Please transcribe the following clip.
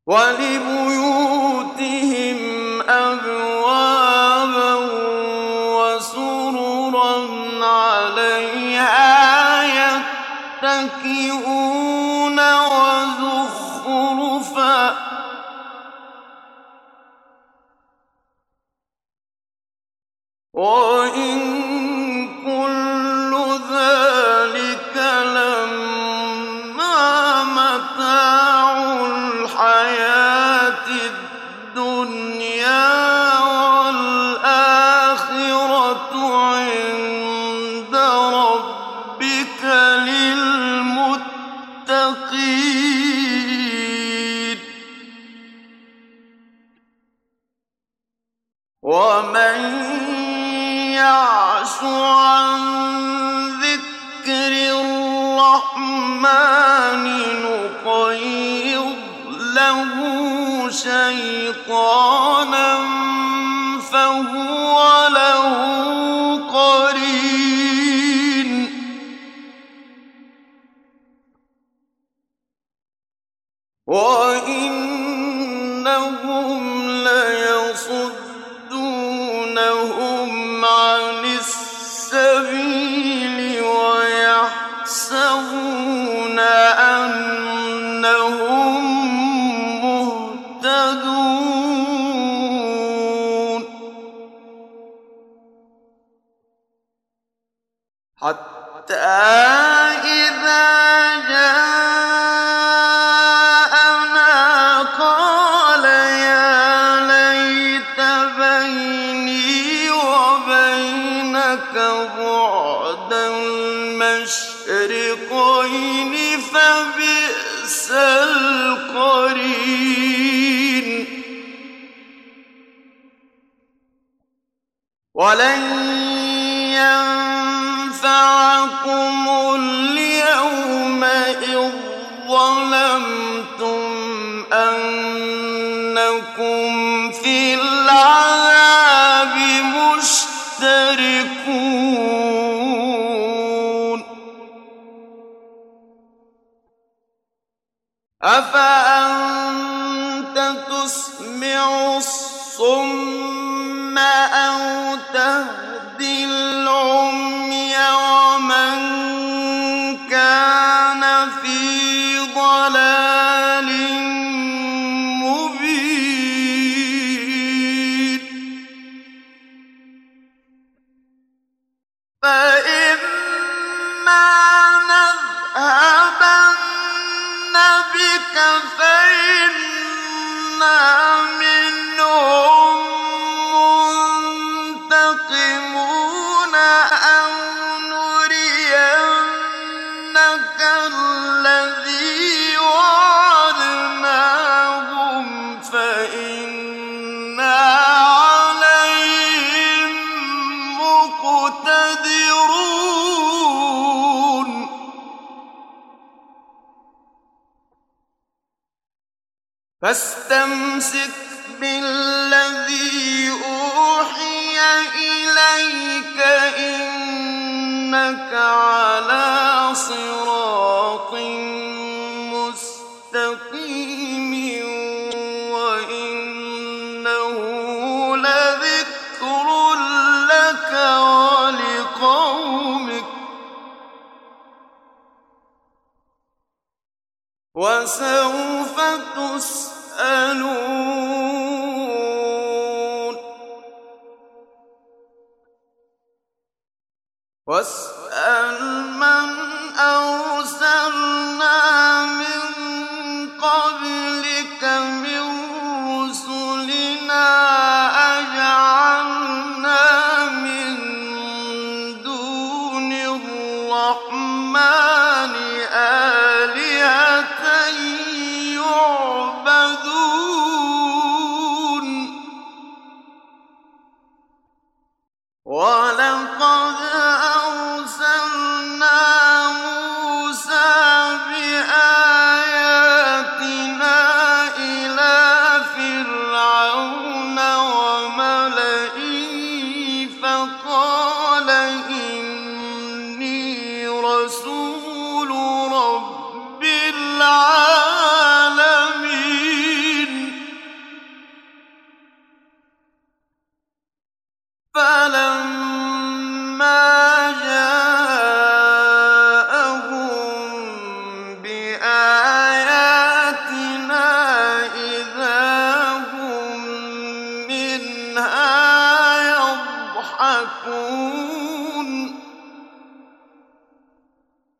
وَلِبُيُوتِهِمْ أَبْوَابًا وَسُرُرًا عَلَيْهَا يَتَّكِئُونَ وَزُخْرُفًا ۚ وَإِن كُلُّ ذَٰلِكَ لَمَّا مَتَاعُ الْحَيَاةِ الدُّنْيَا ۖ وَالْآخِرَةُ عِندَ رَبِّكَ لِلْمُتَّقِينَ وَمَن يَعْشُ عَن ذِكْرِ الرَّحْمَٰنِ نُقَيِّضْ لَهُ شَيْطَانًا فَهُوَ لَهُ قَرِينٌ وَإِنَّهُمْ لَيَصُدُّونَهُمْ عَنِ السَّبِيلِ وَيَحْسَبُونَ أَنَّهُم مُّهْتَدُونَ حَتَّىٰ إِذَا جَاءَنَا قَالَ يَا لَيْتَ بَيْنِي وَبَيْنَكَ بُعْدَ الْمَشْرِقَيْنِ فَبِئْسَ الْقَرِينُ وَلَن يَنفَعَكُمُ الْيَوْمَ إِذ ظَّلَمْتُمْ أَنَّكُمْ فِي الْعَذَابِ مُشْتَرِكُونَ أَفَأَنتَ تُسْمِعُ الصُّمَّ أَوْ تَهْدِي الْعُمْيَ وَمَن كَانَ فِي ضَلَالٍ مُّبِينٍ فَإِمَّا نَذْهَبَنَّ بِكَ فَإِنَّا مِنْهُم مُّنتَقِمُونَ أَوْ نُرِيَنَّكَ الَّذِي وَعَدْنَاهُمْ فَإِنَّا عَلَيْهِم مُّقْتَدِرُونَ فَاسْتَمْسِكْ بِالَّذِي أُوحِيَ إِلَيْكَ ۖ إِنَّكَ عَلَىٰ صِرَاطٍ مُّسْتَقِيمٍ وَإِنَّهُ لَذِكْرٌ لَّكَ وَلِقَوْمِكَ وَسَوْفَ تُسْأَلُونَ وَاسْأَلْ مَنْ أَرْسَلْنَا مِن قَبْلِكَ مِن رُّسُلِنَا أَجَعَلْنَا مِن دُونِ الرَّحْمَٰنِ آلِهَةً يُعْبَدُونَ وَلَقَدْ أَرْسَلْنَا مِنْهَا يَضْحَكُونَ